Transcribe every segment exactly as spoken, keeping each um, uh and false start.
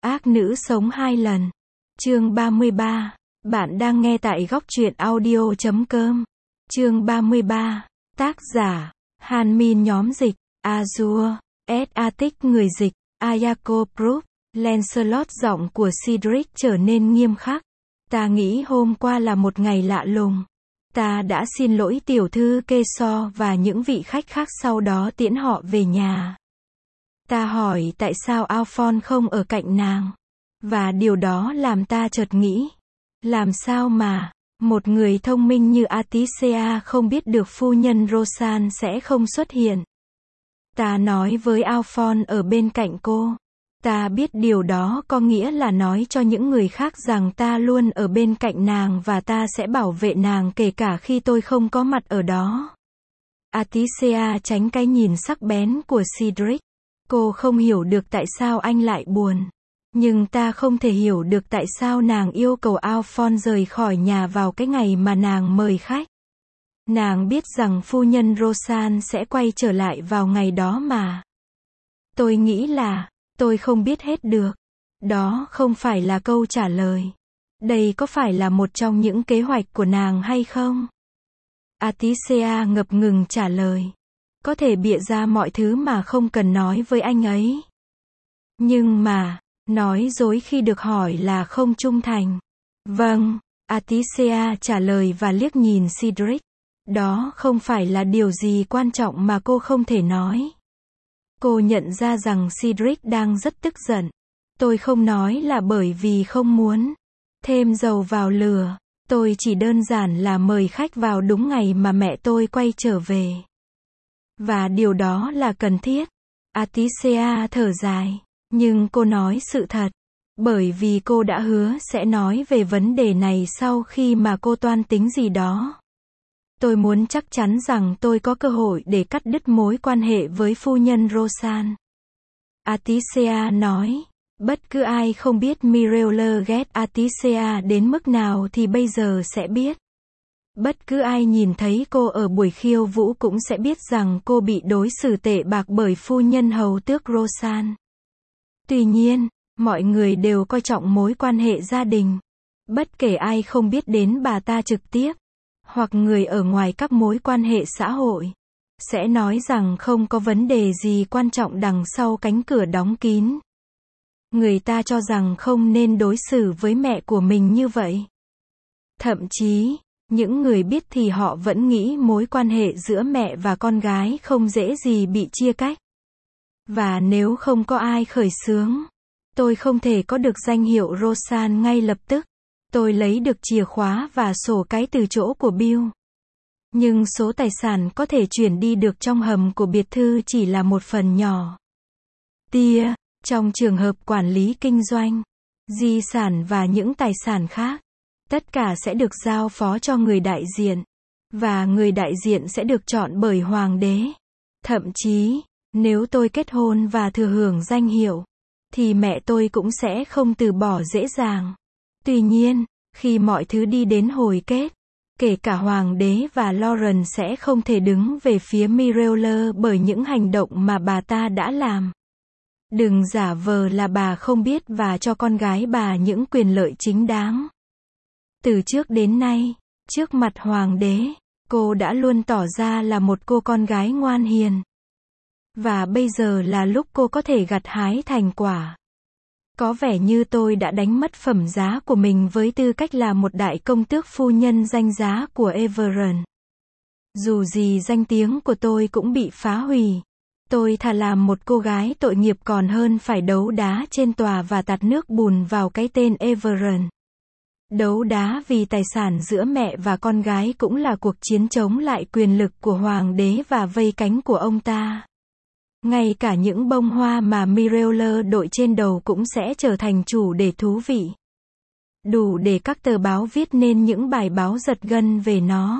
Ác nữ sống hai lần. Chương ba mươi ba. Bạn đang nghe tại góc truyện audio chấm com. Chương ba mươi ba. Tác giả Han Min, nhóm dịch Azure, S. Atic, người dịch Ayako Proof. Lancelot. Giọng của Cedric trở nên nghiêm khắc. Ta nghĩ hôm qua là một ngày lạ lùng. Ta đã xin lỗi tiểu thư Keso và những vị khách khác, sau đó tiễn họ về nhà. Ta hỏi tại sao Alphonse không ở cạnh nàng. Và điều đó làm ta chợt nghĩ. Làm sao mà, một người thông minh như Atisea không biết được phu nhân Rosanne sẽ không xuất hiện. Ta nói với Alphonse ở bên cạnh cô. Ta biết điều đó có nghĩa là nói cho những người khác rằng ta luôn ở bên cạnh nàng và ta sẽ bảo vệ nàng kể cả khi tôi không có mặt ở đó. Atisea tránh cái nhìn sắc bén của Cedric. Cô không hiểu được tại sao anh lại buồn. Nhưng ta không thể hiểu được tại sao nàng yêu cầu Alphonse rời khỏi nhà vào cái ngày mà nàng mời khách. Nàng biết rằng phu nhân Rosanne sẽ quay trở lại vào ngày đó mà. Tôi nghĩ là, tôi không biết hết được. Đó không phải là câu trả lời. Đây có phải là một trong những kế hoạch của nàng hay không? Atisea ngập ngừng trả lời. Có thể bịa ra mọi thứ mà không cần nói với anh ấy. Nhưng mà, nói dối khi được hỏi là không trung thành. Vâng, Atisea trả lời và liếc nhìn Cedric. Đó không phải là điều gì quan trọng mà cô không thể nói. Cô nhận ra rằng Cedric đang rất tức giận. Tôi không nói là bởi vì không muốn thêm dầu vào lửa. Tôi chỉ đơn giản là mời khách vào đúng ngày mà mẹ tôi quay trở về. Và điều đó là cần thiết. Atisea thở dài. Nhưng cô nói sự thật. Bởi vì cô đã hứa sẽ nói về vấn đề này sau khi mà cô toan tính gì đó. Tôi muốn chắc chắn rằng tôi có cơ hội để cắt đứt mối quan hệ với phu nhân Rosanne. Atisea nói. Bất cứ ai không biết Mireille ghét Atisea đến mức nào thì bây giờ sẽ biết. Bất cứ ai nhìn thấy cô ở buổi khiêu vũ cũng sẽ biết rằng cô bị đối xử tệ bạc bởi phu nhân hầu tước Rosanne. Tuy nhiên, mọi người đều coi trọng mối quan hệ gia đình. Bất kể ai không biết đến bà ta trực tiếp, hoặc người ở ngoài các mối quan hệ xã hội, sẽ nói rằng không có vấn đề gì quan trọng đằng sau cánh cửa đóng kín. Người ta cho rằng không nên đối xử với mẹ của mình như vậy. Thậm chí, những người biết thì họ vẫn nghĩ mối quan hệ giữa mẹ và con gái không dễ gì bị chia cách. Và nếu không có ai khởi xướng, tôi không thể có được danh hiệu Rosanne ngay lập tức. Tôi lấy được chìa khóa và sổ cái từ chỗ của Bill. Nhưng số tài sản có thể chuyển đi được trong hầm của biệt thự chỉ là một phần nhỏ. Tia, trong trường hợp quản lý kinh doanh, di sản và những tài sản khác, tất cả sẽ được giao phó cho người đại diện. Và người đại diện sẽ được chọn bởi hoàng đế. Thậm chí, nếu tôi kết hôn và thừa hưởng danh hiệu, thì mẹ tôi cũng sẽ không từ bỏ dễ dàng. Tuy nhiên, khi mọi thứ đi đến hồi kết, kể cả hoàng đế và Lauren sẽ không thể đứng về phía Mireille bởi những hành động mà bà ta đã làm. Đừng giả vờ là bà không biết và cho con gái bà những quyền lợi chính đáng. Từ trước đến nay, trước mặt hoàng đế, cô đã luôn tỏ ra là một cô con gái ngoan hiền. Và bây giờ là lúc cô có thể gặt hái thành quả. Có vẻ như tôi đã đánh mất phẩm giá của mình với tư cách là một đại công tước phu nhân danh giá của Everend. Dù gì danh tiếng của tôi cũng bị phá hủy. Tôi thà làm một cô gái tội nghiệp còn hơn phải đấu đá trên tòa và tạt nước bùn vào cái tên Everend. Đấu đá vì tài sản giữa mẹ và con gái cũng là cuộc chiến chống lại quyền lực của hoàng đế và vây cánh của ông ta. Ngay cả những bông hoa mà Mireille đội trên đầu cũng sẽ trở thành chủ đề thú vị. Đủ để các tờ báo viết nên những bài báo giật gân về nó.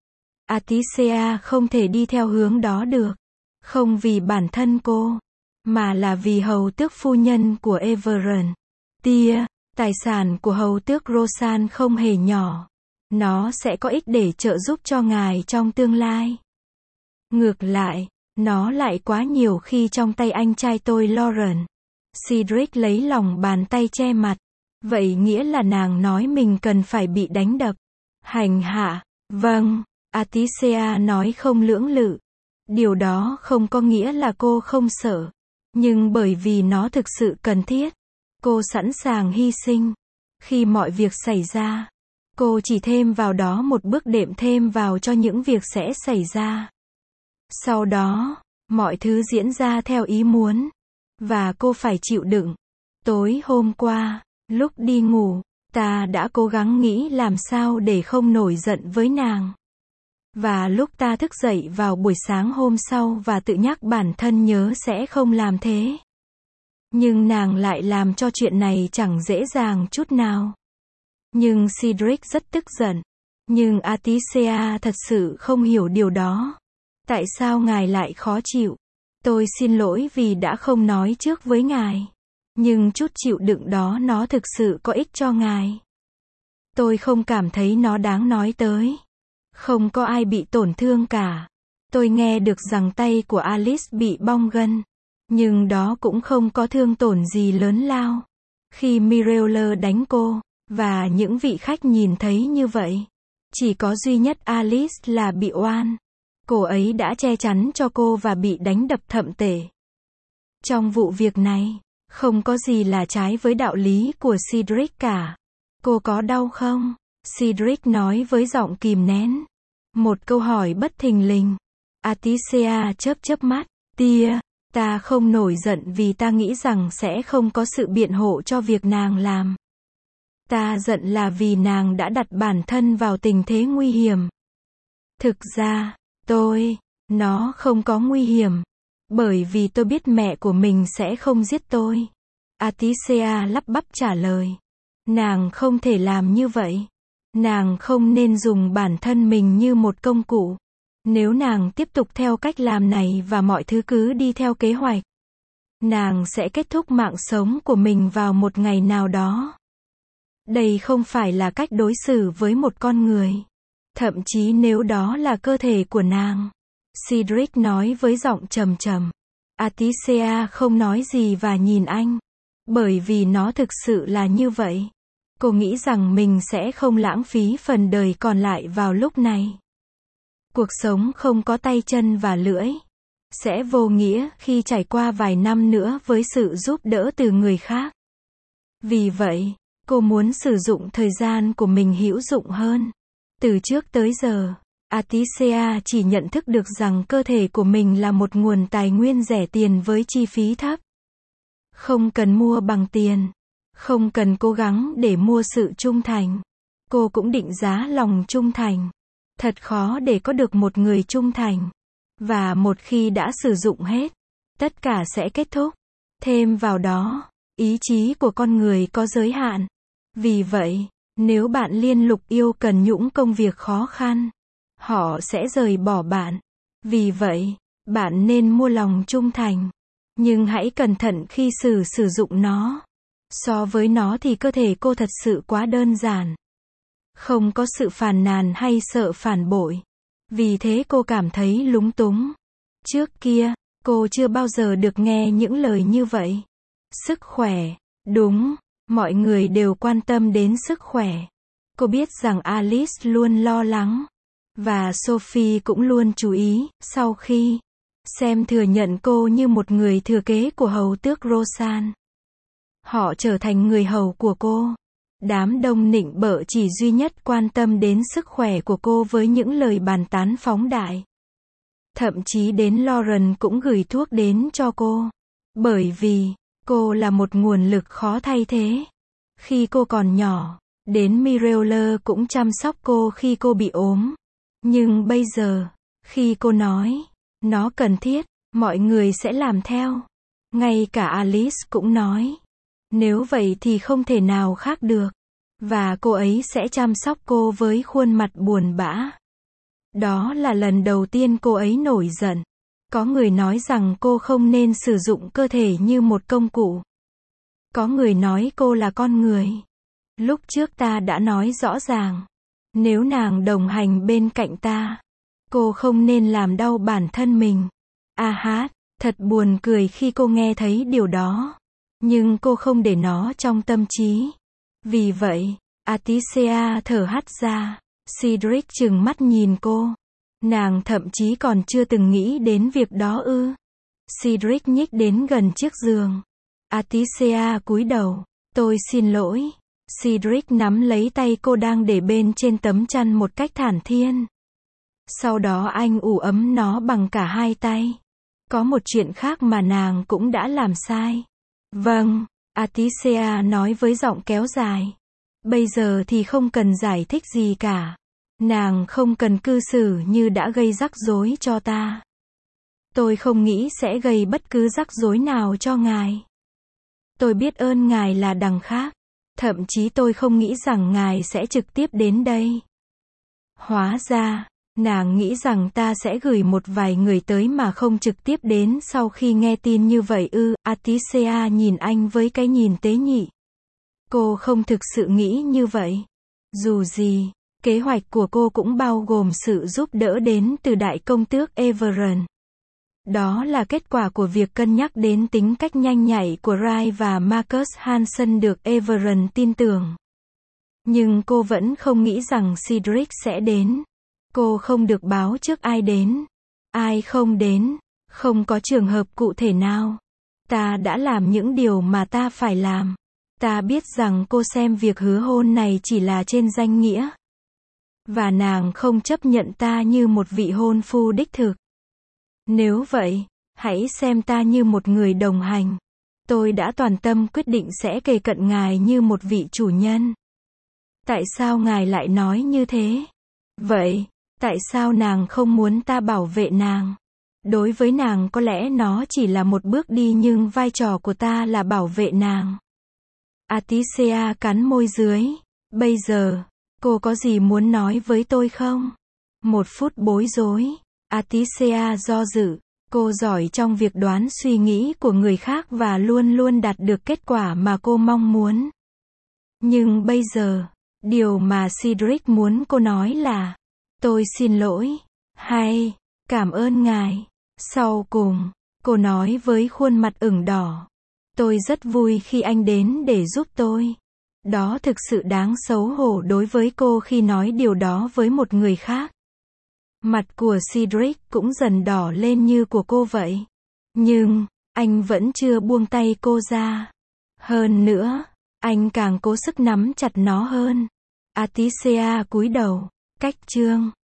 Atisea không thể đi theo hướng đó được. Không vì bản thân cô, mà là vì hầu tước phu nhân của Everend. Tia, tài sản của hầu tước Rosanne không hề nhỏ. Nó sẽ có ích để trợ giúp cho ngài trong tương lai. Ngược lại, nó lại quá nhiều khi trong tay anh trai tôi Lauren. Cedric lấy lòng bàn tay che mặt. Vậy nghĩa là nàng nói mình cần phải bị đánh đập. Hành hạ. Vâng. Atisea nói không lưỡng lự. Điều đó không có nghĩa là cô không sợ. Nhưng bởi vì nó thực sự cần thiết. Cô sẵn sàng hy sinh. Khi mọi việc xảy ra, cô chỉ thêm vào đó một bước đệm thêm vào cho những việc sẽ xảy ra. Sau đó, mọi thứ diễn ra theo ý muốn. Và cô phải chịu đựng. Tối hôm qua, lúc đi ngủ, ta đã cố gắng nghĩ làm sao để không nổi giận với nàng. Và lúc ta thức dậy vào buổi sáng hôm sau và tự nhắc bản thân nhớ sẽ không làm thế. Nhưng nàng lại làm cho chuyện này chẳng dễ dàng chút nào. Nhưng Cedric rất tức giận. Nhưng Atisea thật sự không hiểu điều đó. Tại sao ngài lại khó chịu? Tôi xin lỗi vì đã không nói trước với ngài. Nhưng chút chịu đựng đó nó thực sự có ích cho ngài. Tôi không cảm thấy nó đáng nói tới. Không có ai bị tổn thương cả. Tôi nghe được rằng tay của Alice bị bong gân. Nhưng đó cũng không có thương tổn gì lớn lao. Khi Mirella đánh cô, và những vị khách nhìn thấy như vậy, chỉ có duy nhất Alice là bị oan. Cô ấy đã che chắn cho cô và bị đánh đập thậm tệ. Trong vụ việc này, không có gì là trái với đạo lý của Cedric cả. Cô có đau không? Cedric nói với giọng kìm nén. Một câu hỏi bất thình lình. Atisea chớp chớp mắt. Tia, ta không nổi giận vì ta nghĩ rằng sẽ không có sự biện hộ cho việc nàng làm. Ta giận là vì nàng đã đặt bản thân vào tình thế nguy hiểm. Thực ra, tôi, nó không có nguy hiểm. Bởi vì tôi biết mẹ của mình sẽ không giết tôi. Atisea lắp bắp trả lời. Nàng không thể làm như vậy. Nàng không nên dùng bản thân mình như một công cụ. Nếu nàng tiếp tục theo cách làm này và mọi thứ cứ đi theo kế hoạch, nàng sẽ kết thúc mạng sống của mình vào một ngày nào đó. Đây không phải là cách đối xử với một con người. Thậm chí nếu đó là cơ thể của nàng. Cedric nói với giọng trầm trầm. Atisea không nói gì và nhìn anh. Bởi vì nó thực sự là như vậy. Cô nghĩ rằng mình sẽ không lãng phí phần đời còn lại vào lúc này. Cuộc sống không có tay chân và lưỡi. Sẽ vô nghĩa khi trải qua vài năm nữa với sự giúp đỡ từ người khác. Vì vậy, cô muốn sử dụng thời gian của mình hữu dụng hơn. Từ trước tới giờ, Atisea chỉ nhận thức được rằng cơ thể của mình là một nguồn tài nguyên rẻ tiền với chi phí thấp. Không cần mua bằng tiền. Không cần cố gắng để mua sự trung thành. Cô cũng định giá lòng trung thành. Thật khó để có được một người trung thành. Và một khi đã sử dụng hết, tất cả sẽ kết thúc. Thêm vào đó, ý chí của con người có giới hạn. Vì vậy, nếu bạn liên lục yêu cần nhũng công việc khó khăn, họ sẽ rời bỏ bạn. Vì vậy, bạn nên mua lòng trung thành. Nhưng hãy cẩn thận khi sử sử dụng nó. So với nó thì cơ thể cô thật sự quá đơn giản. Không có sự phàn nàn hay sợ phản bội. Vì thế cô cảm thấy lúng túng. Trước kia, cô chưa bao giờ được nghe những lời như vậy. Sức khỏe. Đúng, mọi người đều quan tâm đến sức khỏe. Cô biết rằng Alice luôn lo lắng. Và Sophie cũng luôn chú ý, sau khi xem thừa nhận cô như một người thừa kế của hầu tước Rosan. Họ trở thành người hầu của cô. Đám đông nịnh bợ chỉ duy nhất quan tâm đến sức khỏe của cô với những lời bàn tán phóng đại. Thậm chí đến Lauren cũng gửi thuốc đến cho cô. Bởi vì, cô là một nguồn lực khó thay thế. Khi cô còn nhỏ, đến Mirella cũng chăm sóc cô khi cô bị ốm. Nhưng bây giờ, khi cô nói, nó cần thiết, mọi người sẽ làm theo. Ngay cả Alice cũng nói. Nếu vậy thì không thể nào khác được. Và cô ấy sẽ chăm sóc cô với khuôn mặt buồn bã. Đó là lần đầu tiên cô ấy nổi giận. Có người nói rằng cô không nên sử dụng cơ thể như một công cụ. Có người nói cô là con người. Lúc trước ta đã nói rõ ràng. Nếu nàng đồng hành bên cạnh ta, cô không nên làm đau bản thân mình. A hát, thật buồn cười khi cô nghe thấy điều đó. Nhưng cô không để nó trong tâm trí. Vì vậy, Atisea thở hắt ra. Cedric trừng mắt nhìn cô. Nàng thậm chí còn chưa từng nghĩ đến việc đó ư. Cedric nhích đến gần chiếc giường. Atisea cúi đầu. Tôi xin lỗi. Cedric nắm lấy tay cô đang để bên trên tấm chăn một cách thản nhiên. Sau đó anh ủ ấm nó bằng cả hai tay. Có một chuyện khác mà nàng cũng đã làm sai. Vâng, Atisea nói với giọng kéo dài. Bây giờ thì không cần giải thích gì cả. Nàng không cần cư xử như đã gây rắc rối cho ta. Tôi không nghĩ sẽ gây bất cứ rắc rối nào cho ngài. Tôi biết ơn ngài là đằng khác. Thậm chí tôi không nghĩ rằng ngài sẽ trực tiếp đến đây. Hóa ra, nàng nghĩ rằng ta sẽ gửi một vài người tới mà không trực tiếp đến sau khi nghe tin như vậy ư. Atisea nhìn anh với cái nhìn tế nhị. Cô không thực sự nghĩ như vậy. Dù gì, kế hoạch của cô cũng bao gồm sự giúp đỡ đến từ đại công tước Everon. Đó là kết quả của việc cân nhắc đến tính cách nhanh nhạy của Rai và Marcus Hansen được Everon tin tưởng. Nhưng cô vẫn không nghĩ rằng Cedric sẽ đến. Cô không được báo trước ai đến. Ai không đến. Không có trường hợp cụ thể nào. Ta đã làm những điều mà ta phải làm. Ta biết rằng cô xem việc hứa hôn này chỉ là trên danh nghĩa. Và nàng không chấp nhận ta như một vị hôn phu đích thực. Nếu vậy, hãy xem ta như một người đồng hành. Tôi đã toàn tâm quyết định sẽ kề cận ngài như một vị chủ nhân. Tại sao ngài lại nói như thế? Vậy, tại sao nàng không muốn ta bảo vệ nàng? Đối với nàng có lẽ nó chỉ là một bước đi nhưng vai trò của ta là bảo vệ nàng. Atisea cắn môi dưới. Bây giờ, cô có gì muốn nói với tôi không? Một phút bối rối. Atisea do dự. Cô giỏi trong việc đoán suy nghĩ của người khác và luôn luôn đạt được kết quả mà cô mong muốn. Nhưng bây giờ, điều mà Cedric muốn cô nói là, tôi xin lỗi, hay, cảm ơn ngài. Sau cùng, cô nói với khuôn mặt ửng đỏ. Tôi rất vui khi anh đến để giúp tôi. Đó thực sự đáng xấu hổ đối với cô khi nói điều đó với một người khác. Mặt của Cedric cũng dần đỏ lên như của cô vậy. Nhưng, anh vẫn chưa buông tay cô ra. Hơn nữa, anh càng cố sức nắm chặt nó hơn. Atisea cúi đầu. Cách chương